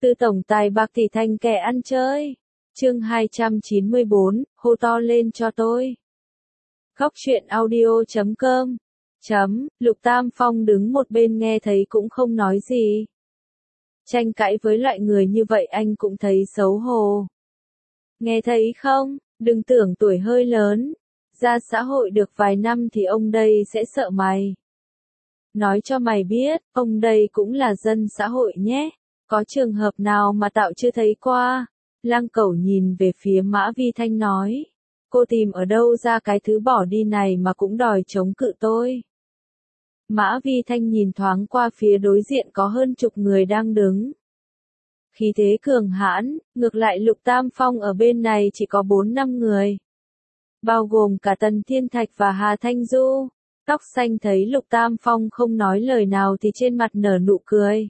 Tư tổng tài bạc tỷ thành kẻ ăn chơi. Chương 294, hô to lên cho tôi. Góc truyện audio.com. Lục Tam Phong đứng một bên nghe thấy cũng không nói gì. Tranh cãi với loại người như vậy anh cũng thấy xấu hổ. Nghe thấy không, đừng tưởng tuổi hơi lớn, ra xã hội được vài năm thì ông đây sẽ sợ mày. Nói cho mày biết, ông đây cũng là dân xã hội nhé. Có trường hợp nào mà tao chưa thấy qua? Lang Cẩu nhìn về phía Mã Vi Thanh nói. Cô tìm ở đâu ra cái thứ bỏ đi này mà cũng đòi chống cự tôi? Mã Vi Thanh nhìn thoáng qua phía đối diện có hơn chục người đang đứng. Khí thế cường hãn, ngược lại Lục Tam Phong ở bên này chỉ có 4-5 người. Bao gồm cả Tần Thiên Thạch và Hà Thanh Du. Tóc xanh thấy Lục Tam Phong không nói lời nào thì trên mặt nở nụ cười.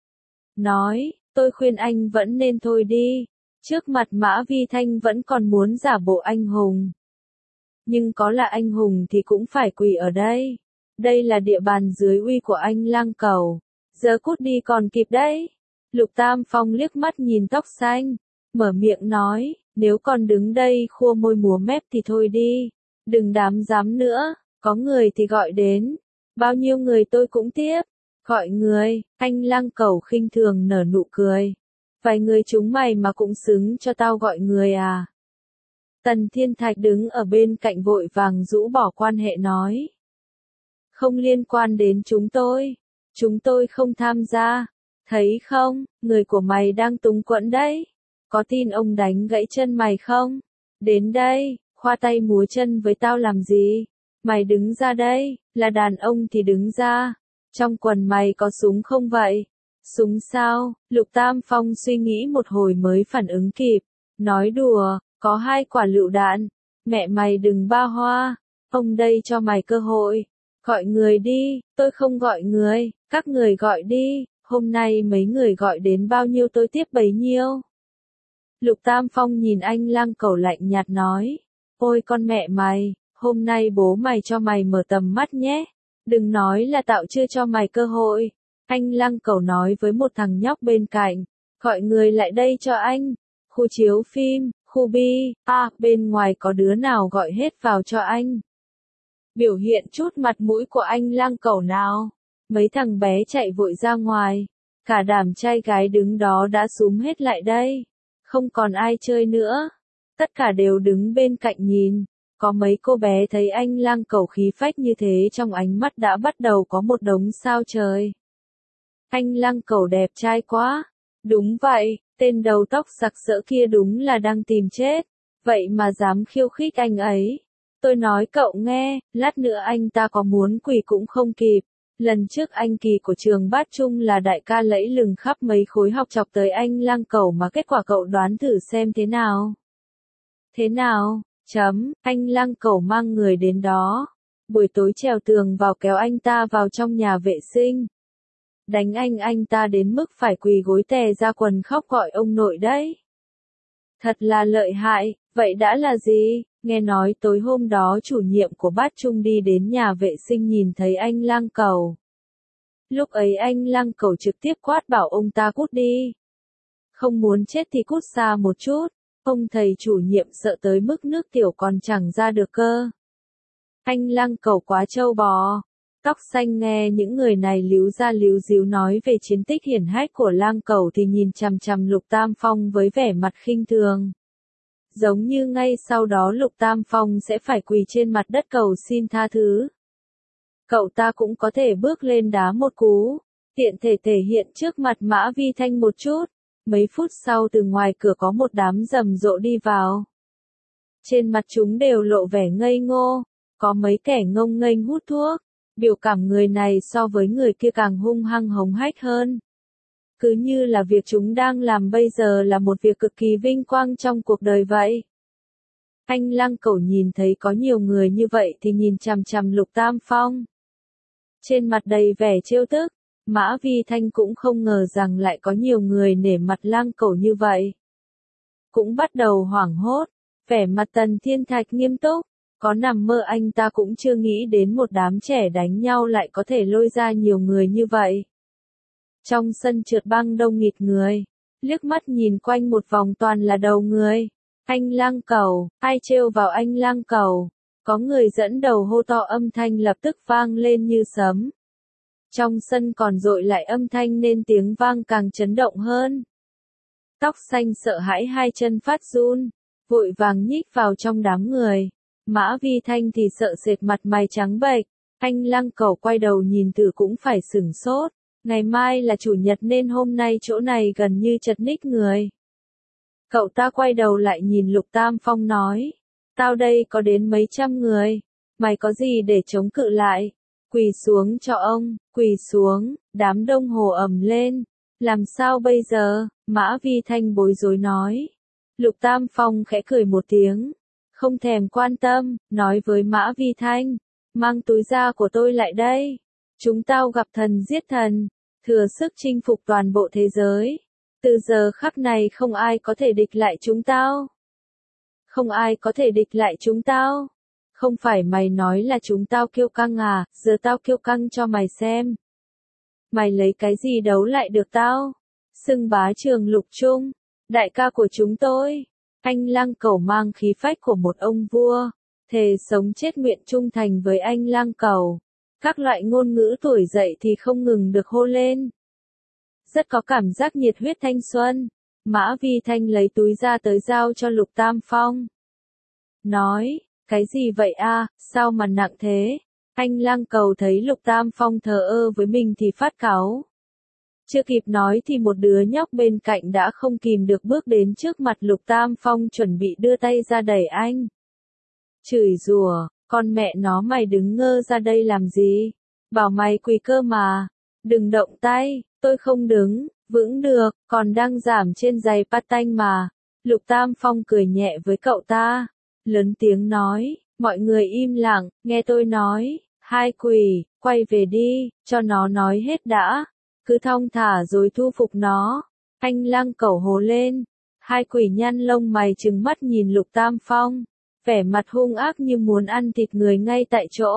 Nói, tôi khuyên anh vẫn nên thôi đi. Trước mặt Mã Vi Thanh vẫn còn muốn giả bộ anh hùng. Nhưng có là anh hùng thì cũng phải quỳ ở đây. Đây là địa bàn dưới uy của anh Lang Cẩu. Giờ cút đi còn kịp đấy. Lục Tam Phong liếc mắt nhìn tóc xanh. Mở miệng nói, nếu còn đứng đây khua môi múa mép thì thôi đi. Đừng dám nữa, có người thì gọi đến. Bao nhiêu người tôi cũng tiếp. Gọi người, anh Lang Cẩu khinh thường nở nụ cười. Vài người chúng mày mà cũng xứng cho tao gọi người à? Tần Thiên Thạch đứng ở bên cạnh vội vàng rũ bỏ quan hệ nói. Không liên quan đến chúng tôi không tham gia. Thấy không, người của mày đang túng quẫn đấy. Có tin ông đánh gãy chân mày không? Đến đây, khoa tay múa chân với tao làm gì? Mày đứng ra đây, là đàn ông thì đứng ra. Trong quần mày có súng không vậy? Súng sao? Lục Tam Phong suy nghĩ một hồi mới phản ứng kịp. Nói đùa, có 2 quả lựu đạn. Mẹ mày đừng ba hoa. Ông đây cho mày cơ hội. Gọi người đi, tôi không gọi người, các người gọi đi. Hôm nay mấy người gọi đến bao nhiêu tôi tiếp bấy nhiêu. Lục Tam Phong nhìn anh Lang Cẩu lạnh nhạt nói. Ôi con mẹ mày, hôm nay bố mày cho mày mở tầm mắt nhé. Đừng nói là tao chưa cho mày cơ hội. Anh Lang Cẩu nói với một thằng nhóc bên cạnh. Gọi người lại đây cho anh. Khu chiếu phim, khu bi, bên ngoài có đứa nào gọi hết vào cho anh. Biểu hiện chút mặt mũi của anh Lang Cẩu nào. Mấy thằng bé chạy vội ra ngoài. Cả đám trai gái đứng đó đã xúm hết lại đây. Không còn ai chơi nữa. Tất cả đều đứng bên cạnh nhìn. Có mấy cô bé thấy anh Lang Cẩu khí phách như thế trong ánh mắt đã bắt đầu có một đống sao trời. Anh Lang Cẩu đẹp trai quá. Đúng vậy, tên đầu tóc sặc sỡ kia đúng là đang tìm chết. Vậy mà dám khiêu khích anh ấy. Tôi nói cậu nghe, lát nữa anh ta có muốn quỳ cũng không kịp. Lần trước anh Kỳ của trường Bát Trung là đại ca lẫy lừng khắp mấy khối học chọc tới anh Lang Cẩu mà kết quả cậu đoán thử xem thế nào. Thế nào? Anh Lang Cẩu mang người đến đó. Buổi tối trèo tường vào kéo anh ta vào trong nhà vệ sinh. Đánh anh ta đến mức phải quỳ gối tè ra quần khóc gọi ông nội đấy. Thật là lợi hại, vậy đã là gì? Nghe nói tối hôm đó chủ nhiệm của Bát Trung đi đến nhà vệ sinh nhìn thấy anh Lang Cẩu. Lúc ấy anh Lang Cẩu trực tiếp quát bảo ông ta cút đi. Không muốn chết thì cút xa một chút. Ông thầy chủ nhiệm sợ tới mức nước tiểu còn chẳng ra được cơ. Anh Lang Cẩu quá trâu bò. Tóc xanh nghe những người này líu ra líu díu nói về chiến tích hiển hách của Lang Cẩu thì nhìn chằm chằm Lục Tam Phong với vẻ mặt khinh thường. Giống như ngay sau đó Lục Tam Phong sẽ phải quỳ trên mặt đất cầu xin tha thứ. Cậu ta cũng có thể bước lên đá một cú, tiện thể thể hiện trước mặt Mã Vi Thanh một chút. Mấy phút sau từ ngoài cửa có một đám rầm rộ đi vào. Trên mặt chúng đều lộ vẻ ngây ngô, có mấy kẻ ngông nghênh hút thuốc. Biểu cảm người này so với người kia càng hung hăng hống hách hơn. Cứ như là việc chúng đang làm bây giờ là một việc cực kỳ vinh quang trong cuộc đời vậy. Anh Lang Cẩu nhìn thấy có nhiều người như vậy thì nhìn chằm chằm Lục Tam Phong. Trên mặt đầy vẻ trêu tức, Mã Vi Thanh cũng không ngờ rằng lại có nhiều người nể mặt Lang Cẩu như vậy. Cũng bắt đầu hoảng hốt, vẻ mặt Tần Thiên Thạch nghiêm túc. Có nằm mơ anh ta cũng chưa nghĩ đến một đám trẻ đánh nhau lại có thể lôi ra nhiều người như vậy. Trong sân trượt băng đông nghịt người, liếc mắt nhìn quanh một vòng toàn là đầu người. Anh Lăng Cẩu, ai trêu vào anh Lăng Cẩu? Có người dẫn đầu hô to, âm thanh lập tức vang lên như sấm. Trong sân còn dội lại âm thanh nên tiếng vang càng chấn động hơn. Tóc xanh sợ hãi hai chân phát run, vội vàng nhích vào trong đám người. Mã Vi Thanh thì sợ sệt mặt mày trắng bệch. Anh Lăng Cẩu quay đầu nhìn thử cũng phải sửng sốt. Ngày mai là chủ nhật nên hôm nay chỗ này gần như chật ních người. Cậu ta quay đầu lại nhìn Lục Tam Phong nói. Tao đây có đến mấy trăm người. Mày có gì để chống cự lại? Quỳ xuống cho ông, quỳ xuống, đám đông hồ ầm lên. Làm sao bây giờ? Mã Vi Thanh bối rối nói. Lục Tam Phong khẽ cười một tiếng. Không thèm quan tâm, nói với Mã Vi Thanh. Mang túi da của tôi lại đây. Chúng tao gặp thần giết thần, thừa sức chinh phục toàn bộ thế giới. Từ giờ khắc này không ai có thể địch lại chúng tao. Không ai có thể địch lại chúng tao. Không phải mày nói là chúng tao kiêu căng à, giờ tao kiêu căng cho mày xem. Mày lấy cái gì đấu lại được tao? Xưng bá trường Lục Trung, đại ca của chúng tôi. Anh Lăng Cẩu mang khí phách của một ông vua, thề sống chết nguyện trung thành với anh Lăng Cẩu. Các loại ngôn ngữ tuổi dậy thì không ngừng được hô lên. Rất có cảm giác nhiệt huyết thanh xuân. Mã Vi Thanh lấy túi ra tới giao cho Lục Tam Phong. Nói, cái gì vậy a? Sao mà nặng thế? Anh Lăng Cẩu thấy Lục Tam Phong thờ ơ với mình thì phát cáu. Chưa kịp nói thì một đứa nhóc bên cạnh đã không kìm được bước đến trước mặt Lục Tam Phong chuẩn bị đưa tay ra đẩy anh. Chửi rủa, con mẹ nó mày đứng ngơ ra đây làm gì? Bảo mày quỳ cơ mà. Đừng động tay, tôi không đứng, vững được, còn đang giảm trên giày patanh mà. Lục Tam Phong cười nhẹ với cậu ta, lớn tiếng nói, mọi người im lặng, nghe tôi nói, hai quỷ, quay về đi, cho nó nói hết đã. Cứ thong thả rồi thu phục nó. Anh Lăng Cẩu hô lên. Hai quỷ nhăn lông mày trừng mắt nhìn Lục Tam Phong, vẻ mặt hung ác như muốn ăn thịt người ngay tại chỗ.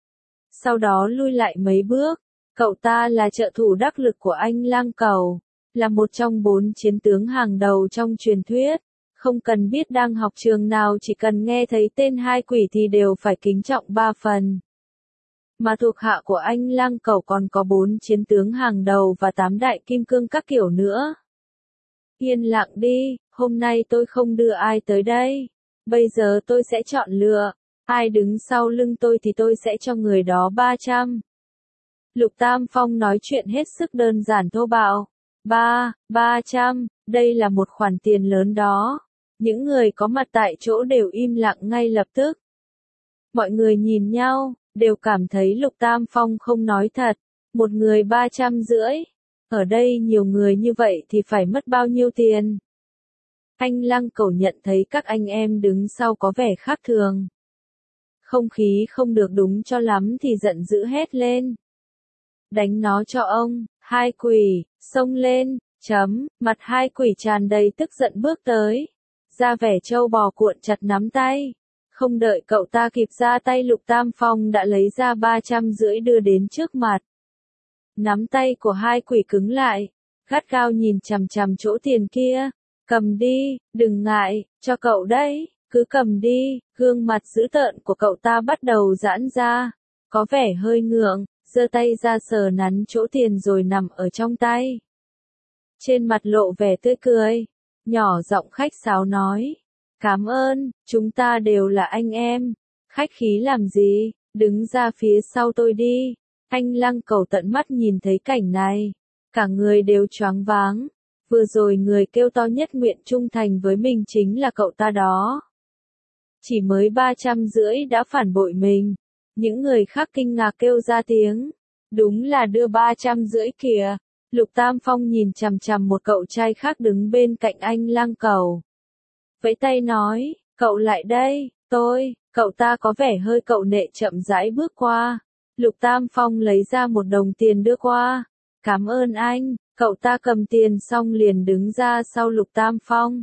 Sau đó lui lại mấy bước. Cậu ta là trợ thủ đắc lực của anh Lăng Cẩu, là một trong 4 chiến tướng hàng đầu trong truyền thuyết. Không cần biết đang học trường nào, chỉ cần nghe thấy tên hai quỷ thì đều phải kính trọng 3 phần. Mà thuộc hạ của anh Lăng Cẩu còn có 4 chiến tướng hàng đầu và 8 đại kim cương các kiểu nữa. Yên lặng đi, hôm nay tôi không đưa ai tới đây. Bây giờ tôi sẽ chọn lựa, ai đứng sau lưng tôi thì tôi sẽ cho người đó 300. Lục Tam Phong nói chuyện hết sức đơn giản thô bạo. 300, đây là một khoản tiền lớn đó. Những người có mặt tại chỗ đều im lặng ngay lập tức. Mọi người nhìn nhau, đều cảm thấy Lục Tam Phong không nói thật. Một người 350. Ở đây nhiều người như vậy thì phải mất bao nhiêu tiền? Anh Lăng Cẩu nhận thấy các anh em đứng sau có vẻ khác thường. Không khí không được đúng cho lắm thì giận dữ hét lên. Đánh nó cho ông, hai quỷ, xông lên, mặt hai quỷ tràn đầy tức giận bước tới. Ra vẻ trâu bò cuộn chặt nắm tay. Không đợi cậu ta kịp ra tay Lục Tam Phong đã lấy ra 350 đưa đến trước mặt. Nắm tay của hai quỷ cứng lại, gắt gao nhìn chằm chằm chỗ tiền kia. Cầm đi, đừng ngại, cho cậu đấy, cứ cầm đi. Gương mặt dữ tợn của cậu ta bắt đầu giãn ra, có vẻ hơi ngượng, giơ tay ra sờ nắn chỗ tiền rồi nằm ở trong tay. Trên mặt lộ vẻ tươi cười, nhỏ giọng khách sáo nói, cảm ơn, chúng ta đều là anh em, khách khí làm gì, đứng ra phía sau tôi đi. Anh Lăng Cẩu tận mắt nhìn thấy cảnh này, cả người đều choáng váng. Vừa rồi người kêu to nhất nguyện trung thành với mình chính là cậu ta đó. Chỉ mới 350 đã phản bội mình. Những người khác kinh ngạc kêu ra tiếng. Đúng là đưa 350 kìa. Lục Tam Phong nhìn chằm chằm một cậu trai khác đứng bên cạnh anh Lăng Cẩu. Vẫy tay nói, cậu lại đây, cậu ta có vẻ hơi cậu nệ chậm rãi bước qua. Lục Tam Phong lấy ra một đồng tiền đưa qua. Cảm ơn anh. Cậu ta cầm tiền xong liền đứng ra sau Lục Tam Phong.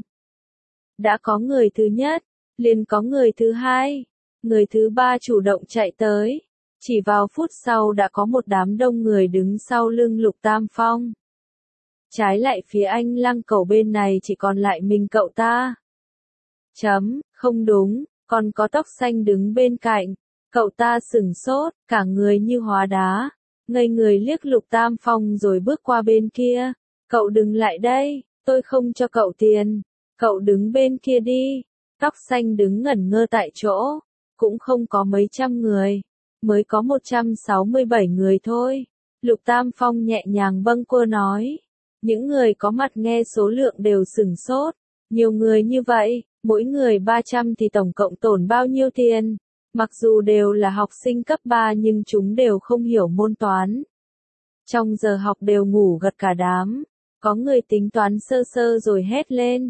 Đã có người thứ nhất, liền có người thứ hai, người thứ ba chủ động chạy tới. Chỉ vào phút sau đã có một đám đông người đứng sau lưng Lục Tam Phong. Trái lại phía anh Lăng Cẩu bên này chỉ còn lại mình cậu ta. Không đúng, còn có tóc xanh đứng bên cạnh. Cậu ta sửng sốt, cả người như hóa đá, ngây người liếc Lục Tam Phong rồi bước qua bên kia. Cậu đừng lại đây, tôi không cho cậu tiền. Cậu đứng bên kia đi. Tóc xanh đứng ngẩn ngơ tại chỗ. Cũng không có mấy trăm người. Mới có 167 người thôi. Lục Tam Phong nhẹ nhàng bâng quơ nói. Những người có mặt nghe số lượng đều sửng sốt. Nhiều người như vậy, mỗi người 300 thì tổng cộng tổn bao nhiêu tiền? Mặc dù đều là học sinh cấp 3 nhưng chúng đều không hiểu môn toán. Trong giờ học đều ngủ gật cả đám. Có người tính toán sơ sơ rồi hét lên.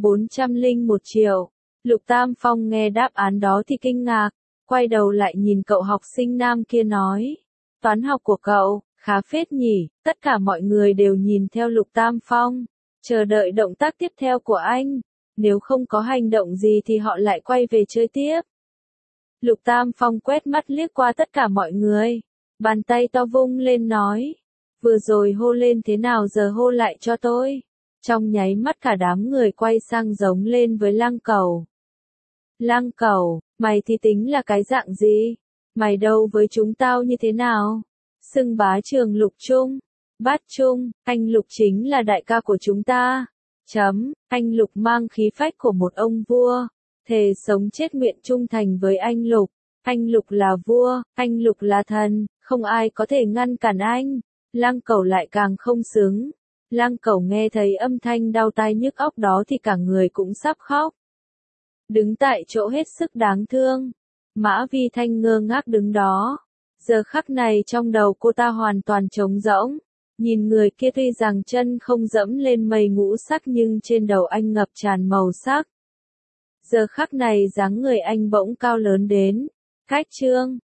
401 triệu. Lục Tam Phong nghe đáp án đó thì kinh ngạc. Quay đầu lại nhìn cậu học sinh nam kia nói. Toán học của cậu, khá phết nhỉ. Tất cả mọi người đều nhìn theo Lục Tam Phong. Chờ đợi động tác tiếp theo của anh. Nếu không có hành động gì thì họ lại quay về chơi tiếp. Lục Tam Phong quét mắt liếc qua tất cả mọi người. Bàn tay to vung lên nói. Vừa rồi hô lên thế nào giờ hô lại cho tôi. Trong nháy mắt cả đám người quay sang giống lên với Lăng Cẩu. Lăng Cẩu, mày thì tính là cái dạng gì? Mày đâu với chúng tao như thế nào? Xưng bá trường Lục Trung. Bát Trung, anh Lục chính là đại ca của chúng ta. Anh Lục mang khí phách của một ông vua. Thề sống chết nguyện trung thành với anh Lục. Anh Lục là vua, anh Lục là thần, không ai có thể ngăn cản anh. Lăng Cẩu lại càng không xứng. Lăng Cẩu nghe thấy âm thanh đau tai nhức óc đó thì cả người cũng sắp khóc. Đứng tại chỗ hết sức đáng thương. Mã Vi Thanh ngơ ngác đứng đó. Giờ khắc này trong đầu cô ta hoàn toàn trống rỗng. Nhìn người kia tuy rằng chân không dẫm lên mây ngũ sắc nhưng trên đầu anh ngập tràn màu sắc. Giờ khắc này dáng người anh bỗng cao lớn đến. Cách trương,